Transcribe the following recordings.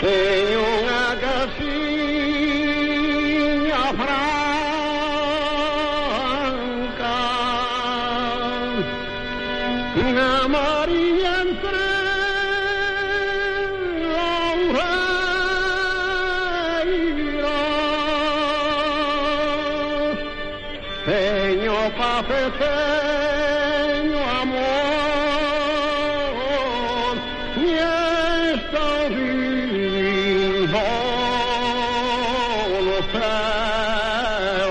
Teño unha casiña franca, unha María entre oureiros. Teño paz e teño amor, e estou vivo no céu.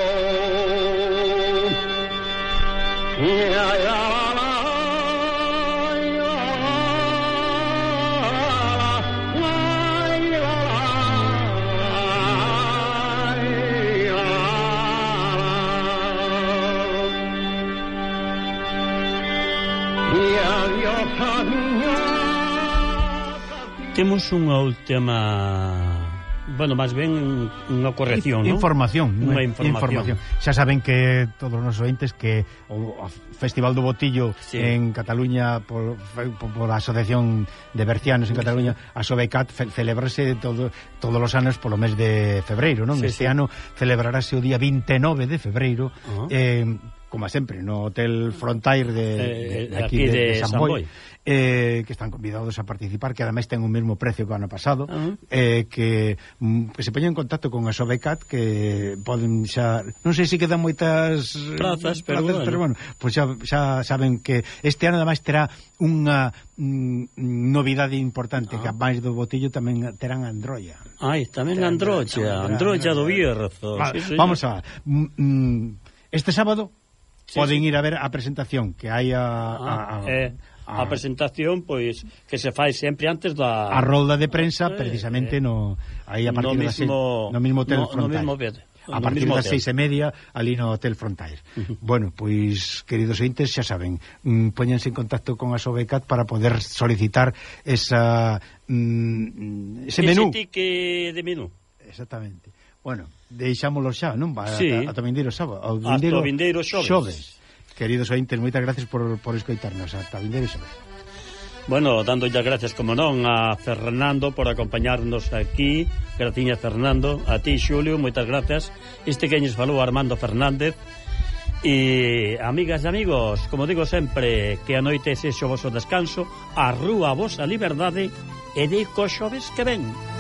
Temos unha última, bueno, máis ben unha corrección, non? Información. Información. Xa saben que todos os nosos ointes que o Festival do Botillo en Cataluña por a Asociación de Bercianos en Cataluña, a Sobecat, celebrase todos os anos polo mes de febreiro, non? Este ano celebrarase o día 29 de febreiro, como sempre, no Hotel Frontier de aquí de San Boi. Que están convidados a participar, que ademais ten o mesmo precio que o ano pasado, que se poñen en contacto con a Sobecat, que poden xa, non sei se quedan moitas plazas, pero bueno, pois xa saben que este ano ademais terá unha novidade importante, que a máis do Botillo tamén terán Androlla. Tamén Androlla do Bierzo. Vamos a este sábado poden ir a ver a presentación que hai a presentación, pois, que se fai sempre antes da... A rolda de prensa, precisamente, aí a partir das no mismo Hotel Frontier. A partir das 6:30, ali no Hotel Frontier. Bueno, pois, queridos ointes, xa saben, póñense en contacto con a Sobecat para poder solicitar ese menú. Ese tique de menú. Exactamente. Bueno, deixámoslo xa, non? Ata vindeiro sábado. Hasta o vindeiro xoves. Queridos ointes, moitas gracias por escoitarnos. Ata vindeiro xoves. Bueno, dándolle gracias, como non, a Fernando por acompañarnos aquí. Graciña, Fernando. A ti, Xulio, moitas gracias. Que nos falou Armando Fernández. E, amigas e amigos, como digo sempre, que a noite sexe o voso descanso, a rúa a vosa liberdade, e de co xoves que ven.